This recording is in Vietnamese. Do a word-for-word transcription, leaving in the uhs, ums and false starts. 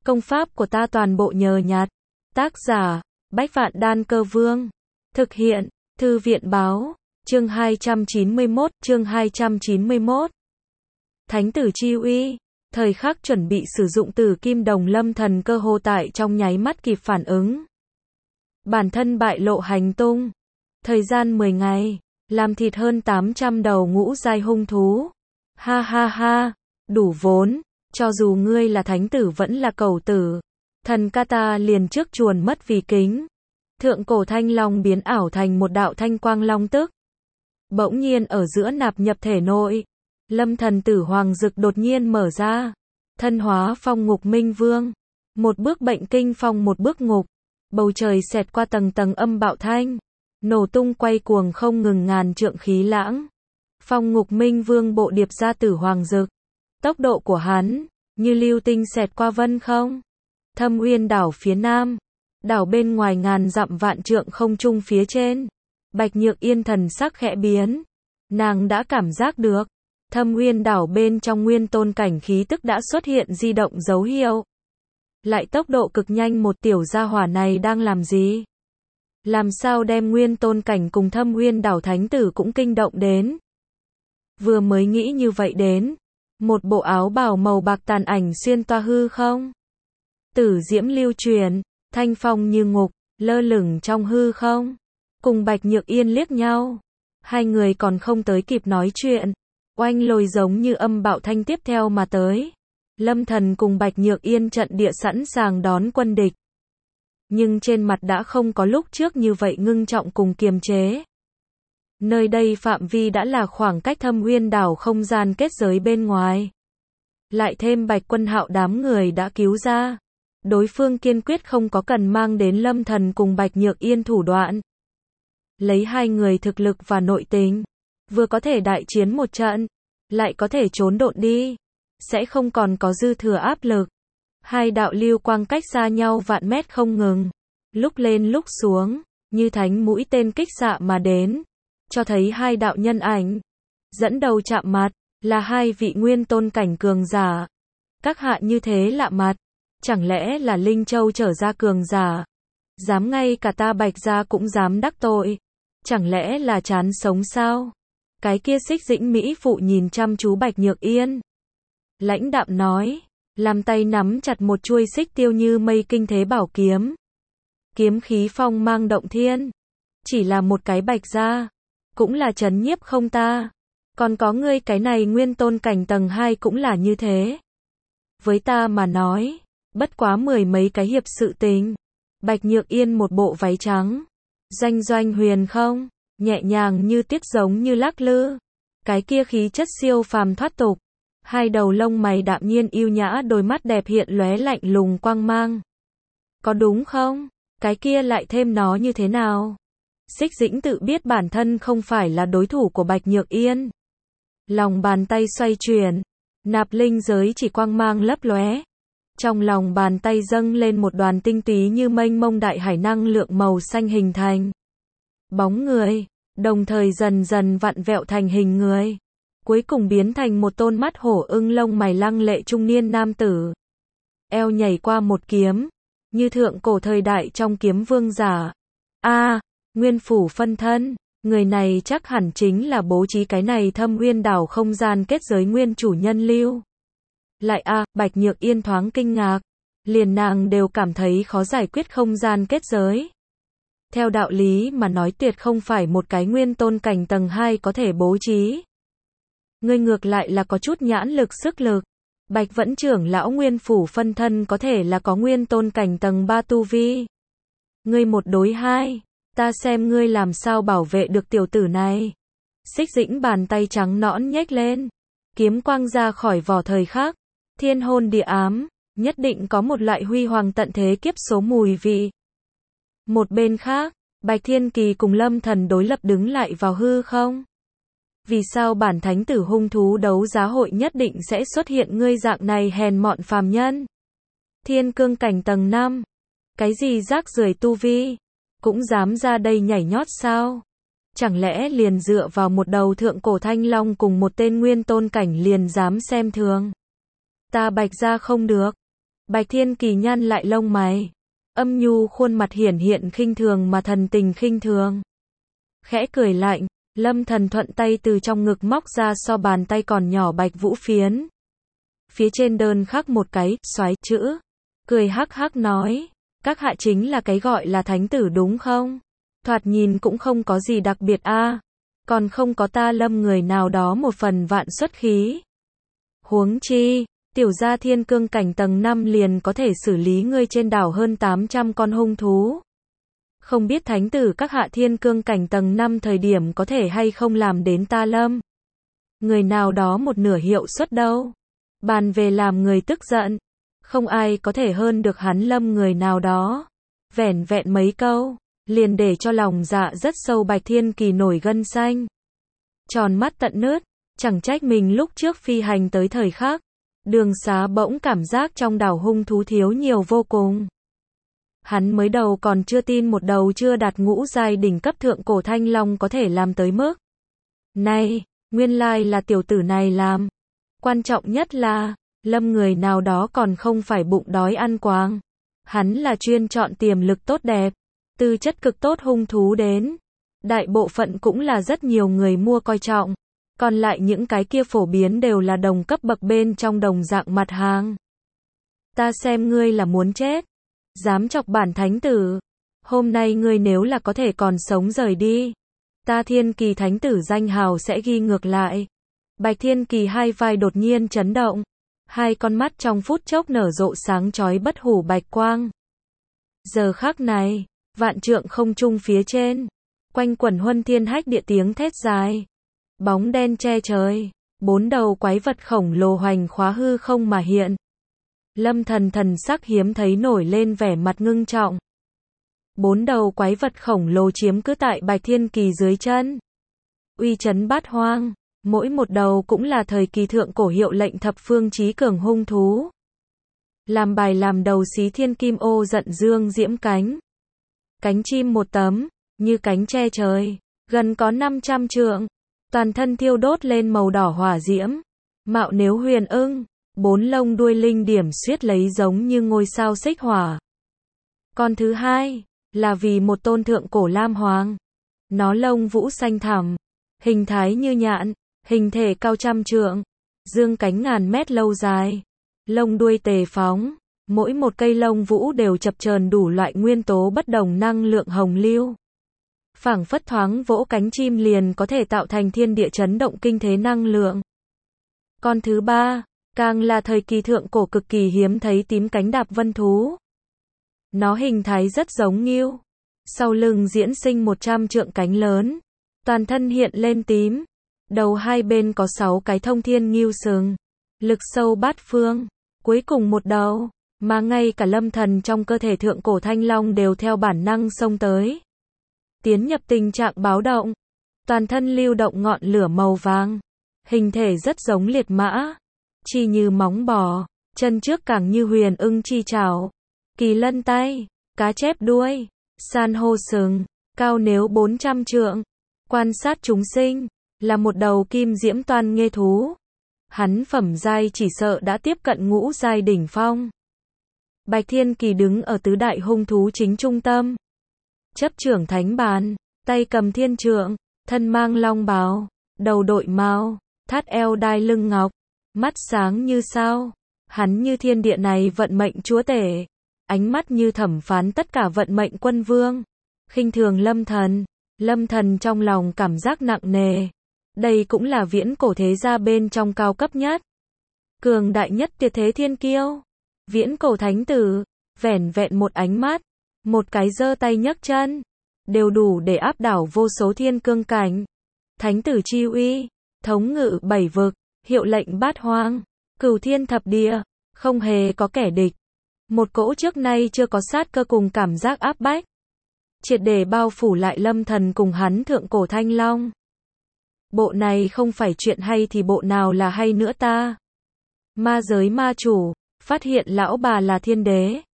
Công pháp của ta toàn bộ nhờ nhặt. Tác giả, Bách Vạn Đan Cơ Vương. Thực hiện, Thư viện Báo. Chương hai trăm chín mươi mốt, chương hai trăm chín mươi mốt. Thánh tử chi uy. Thời khắc chuẩn bị sử dụng Tử Kim Đồng Lâm Thần cơ hồ tại trong nháy mắt kịp phản ứng. Bản thân bại lộ hành tung. Thời gian mười ngày, làm thịt hơn tám trăm đầu ngũ giai hung thú. Ha ha ha, đủ vốn, cho dù ngươi là thánh tử vẫn là cẩu tử. Thần ca ta liền trước chuồn mất vì kính. Thượng cổ thanh long biến ảo thành một đạo thanh quang long tức. Bỗng nhiên ở giữa nạp nhập thể nội. Lâm thần tử hoàng dực đột nhiên mở ra. Thân hóa phong ngục minh vương. Một bước bệnh kinh phong một bước ngục. Bầu trời xẹt qua tầng tầng âm bạo thanh. Nổ tung quay cuồng không ngừng ngàn trượng khí lãng. Phong ngục minh vương bộ điệp ra tử hoàng dực. Tốc độ của hắn, như lưu tinh xẹt qua vân không. Thâm Uyên đảo phía nam. Đảo bên ngoài ngàn dặm vạn trượng không trung phía trên. Bạch Nhược Yên thần sắc khẽ biến. Nàng đã cảm giác được. Thâm Uyên đảo bên trong nguyên tôn cảnh khí tức đã xuất hiện di động dấu hiệu. Lại tốc độ cực nhanh, một tiểu gia hỏa này đang làm gì? Làm sao đem nguyên tôn cảnh cùng Thâm Uyên đảo thánh tử cũng kinh động đến? Vừa mới nghĩ như vậy đến. Một bộ áo bào màu bạc tàn ảnh xuyên toa hư không. Tử diễm lưu truyền, thanh phong như ngục, lơ lửng trong hư không. Cùng Bạch Nhược Yên liếc nhau. Hai người còn không tới kịp nói chuyện. Oanh lôi giống như âm bạo thanh tiếp theo mà tới. Lâm thần cùng Bạch Nhược Yên trận địa sẵn sàng đón quân địch. Nhưng trên mặt đã không có lúc trước như vậy ngưng trọng cùng kiềm chế. Nơi đây phạm vi đã là khoảng cách Thâm Uyên đảo không gian kết giới bên ngoài. Lại thêm Bạch Quân Hạo đám người đã cứu ra. Đối phương kiên quyết không có cần mang đến Lâm thần cùng Bạch Nhược Yên thủ đoạn. Lấy hai người thực lực và nội tình, vừa có thể đại chiến một trận, lại có thể trốn độn đi, sẽ không còn có dư thừa áp lực. Hai đạo lưu quang cách xa nhau vạn mét không ngừng, lúc lên lúc xuống, như thánh mũi tên kích xạ mà đến, cho thấy hai đạo nhân ảnh. Dẫn đầu chạm mặt, là hai vị nguyên tôn cảnh cường giả. Các hạ như thế lạ mặt, chẳng lẽ là Linh Châu trở ra cường giả? Dám ngay cả ta Bạch gia cũng dám đắc tội. Chẳng lẽ là chán sống sao? Cái kia Xích Dĩnh mỹ phụ nhìn chăm chú Bạch Nhược Yên. Lãnh đạm nói, làm tay nắm chặt một chuôi xích tiêu như mây kinh thế bảo kiếm. Kiếm khí phong mang động thiên. Chỉ là một cái Bạch gia, cũng là trấn nhiếp không ta. Còn có ngươi cái này nguyên tôn cảnh tầng hai cũng là như thế. Với ta mà nói, bất quá mười mấy cái hiệp sự tình. Bạch Nhược Yên một bộ váy trắng. Doanh doanh huyền không, nhẹ nhàng như tuyết giống như lắc lư. Cái kia khí chất siêu phàm thoát tục. Hai đầu lông mày đạm nhiên yêu nhã, đôi mắt đẹp hiện lóe lạnh lùng quang mang. Có đúng không? Cái kia lại thêm nó như thế nào? Xích Dĩnh tự biết bản thân không phải là đối thủ của Bạch Nhược Yên. Lòng bàn tay xoay chuyển, nạp linh giới chỉ quang mang lấp lóe. Trong lòng bàn tay dâng lên một đoàn tinh túy như mênh mông đại hải năng lượng màu xanh hình thành. Bóng người, đồng thời dần dần vặn vẹo thành hình người. Cuối cùng biến thành một tôn mắt hổ ưng lông mày lăng lệ trung niên nam tử. Eo nhảy qua một kiếm, như thượng cổ thời đại trong kiếm vương giả. A, à, nguyên phủ phân thân, người này chắc hẳn chính là bố trí cái này Thâm Uyên đảo không gian kết giới nguyên chủ nhân lưu. Lại a, à, Bạch Nhược Yên thoáng kinh ngạc, liền nàng đều cảm thấy khó giải quyết không gian kết giới. Theo đạo lý mà nói tuyệt không phải một cái nguyên tôn cảnh tầng hai có thể bố trí. Ngươi ngược lại là có chút nhãn lực sức lực. Bạch Vẫn trưởng lão nguyên phủ phân thân có thể là có nguyên tôn cảnh tầng ba tu vi. Ngươi một đối hai, ta xem ngươi làm sao bảo vệ được tiểu tử này. Xích Dĩnh bàn tay trắng nõn nhếch lên, kiếm quang ra khỏi vỏ thời khắc. Thiên hôn địa ám, nhất định có một loại huy hoàng tận thế kiếp số mùi vị. Một bên khác, Bạch Thiên Kỳ cùng Lâm thần đối lập đứng lại vào hư không. Vì sao bản thánh tử hung thú đấu giá hội nhất định sẽ xuất hiện ngươi dạng này hèn mọn phàm nhân? Thiên cương cảnh tầng năm. Cái gì rác rưởi tu vi? Cũng dám ra đây nhảy nhót sao? Chẳng lẽ liền dựa vào một đầu thượng cổ thanh long cùng một tên nguyên tôn cảnh liền dám xem thường? Ta Bạch gia không được. Bạch Thiên Kỳ nhăn lại lông mày, âm nhu khuôn mặt hiển hiện khinh thường mà thần tình khinh thường. Khẽ cười lạnh, Lâm Thần thuận tay từ trong ngực móc ra so bàn tay còn nhỏ bạch vũ phiến. Phía trên đơn khắc một cái, xoáy, chữ. Cười hắc hắc nói, các hạ chính là cái gọi là thánh tử đúng không? Thoạt nhìn cũng không có gì đặc biệt a, còn không có ta Lâm người nào đó một phần vạn xuất khí. Huống chi, tiểu gia thiên cương cảnh tầng năm liền có thể xử lý ngươi trên đảo hơn tám trăm con hung thú. Không biết thánh tử các hạ thiên cương cảnh tầng năm thời điểm có thể hay không làm đến ta Lâm người nào đó một nửa hiệu suất đâu. Bàn về làm người tức giận, không ai có thể hơn được hắn Lâm người nào đó. Vẻn vẹn mấy câu, liền để cho lòng dạ rất sâu Bạch Thiên Kỳ nổi gân xanh. Tròn mắt tận nứt, chẳng trách mình lúc trước phi hành tới thời khắc, đường xá bỗng cảm giác trong đảo hung thú thiếu nhiều vô cùng. Hắn mới đầu còn chưa tin một đầu chưa đạt ngũ giai đỉnh cấp thượng cổ thanh long có thể làm tới mức này, nguyên lai là tiểu tử này làm. Quan trọng nhất là, Lâm người nào đó còn không phải bụng đói ăn quáng. Hắn là chuyên chọn tiềm lực tốt đẹp, tư chất cực tốt hung thú đến. Đại bộ phận cũng là rất nhiều người mua coi trọng. Còn lại những cái kia phổ biến đều là đồng cấp bậc bên trong đồng dạng mặt hàng. Ta xem ngươi là muốn chết. Dám chọc bản thánh tử. Hôm nay ngươi nếu là có thể còn sống rời đi, ta Thiên Kỳ thánh tử danh hào sẽ ghi ngược lại. Bạch Thiên Kỳ hai vai đột nhiên chấn động. Hai con mắt trong phút chốc nở rộ sáng chói bất hủ bạch quang. Giờ khắc này, vạn trượng không trung phía trên, quanh quẩn huân thiên hách địa tiếng thét dài. Bóng đen che trời, bốn đầu quái vật khổng lồ hoành khóa hư không mà hiện. Lâm Thần thần sắc hiếm thấy nổi lên vẻ mặt ngưng trọng. Bốn đầu quái vật khổng lồ chiếm cứ tại Bạch Thiên Kỳ dưới chân. Uy chấn bát hoang, mỗi một đầu cũng là thời kỳ thượng cổ hiệu lệnh thập phương chí cường hung thú. Làm bài làm đầu xí thiên kim ô giận dương diễm cánh. Cánh chim một tấm, như cánh che trời, gần có năm trăm trượng. Toàn thân thiêu đốt lên màu đỏ hỏa diễm. Mạo nếu huyền ưng, bốn lông đuôi linh điểm xuyết lấy giống như ngôi sao xích hỏa. Con thứ hai, là vì một tôn thượng cổ lam hoàng. Nó lông vũ xanh thẳm, hình thái như nhạn, hình thể cao trăm trượng, dương cánh ngàn mét lâu dài, lông đuôi tề phóng, mỗi một cây lông vũ đều chập chờn đủ loại nguyên tố bất đồng năng lượng hồng lưu. Phảng phất thoáng vỗ cánh chim liền có thể tạo thành thiên địa chấn động kinh thế năng lượng. Con thứ ba, càng là thời kỳ thượng cổ cực kỳ hiếm thấy tím cánh đạp vân thú. Nó hình thái rất giống ngưu, sau lưng diễn sinh một trăm trượng cánh lớn, toàn thân hiện lên tím, đầu hai bên có sáu cái thông thiên ngưu sừng, lực sâu bát phương, cuối cùng một đầu, mà ngay cả Lâm Thần trong cơ thể thượng cổ thanh long đều theo bản năng xông tới. Tiến nhập tình trạng báo động, toàn thân lưu động ngọn lửa màu vàng, hình thể rất giống liệt mã, chi như móng bò, chân trước càng như huyền ưng chi chảo, kỳ lân tay, cá chép đuôi, san hô sừng, cao nếu bốn trăm trượng. Quan sát chúng sinh, là một đầu kim diễm toan nghê thú. Hắn phẩm giai chỉ sợ đã tiếp cận ngũ giai đỉnh phong. Bạch Thiên Kỳ đứng ở tứ đại hung thú chính trung tâm. Chấp trưởng thánh bàn, tay cầm thiên trượng, thân mang long bào, đầu đội mao, thắt eo đai lưng ngọc, mắt sáng như sao. Hắn như thiên địa này vận mệnh chúa tể, ánh mắt như thẩm phán tất cả vận mệnh quân vương. Khinh thường Lâm Thần, Lâm Thần trong lòng cảm giác nặng nề. Đây cũng là viễn cổ thế gia bên trong cao cấp nhất, cường đại nhất tuyệt thế thiên kiêu. Viễn cổ thánh tử, vẻn vẹn một ánh mắt, một cái giơ tay nhấc chân, đều đủ để áp đảo vô số thiên cương cảnh. Thánh tử chi uy, thống ngự bảy vực, hiệu lệnh bát hoang, cửu thiên thập địa, không hề có kẻ địch. Một cỗ trước nay chưa có sát cơ cùng cảm giác áp bách, triệt để bao phủ lại Lâm Thần cùng hắn thượng cổ thanh long. Bộ này không phải chuyện hay thì bộ nào là hay nữa ta? Ma giới ma chủ, phát hiện lão bà là thiên đế.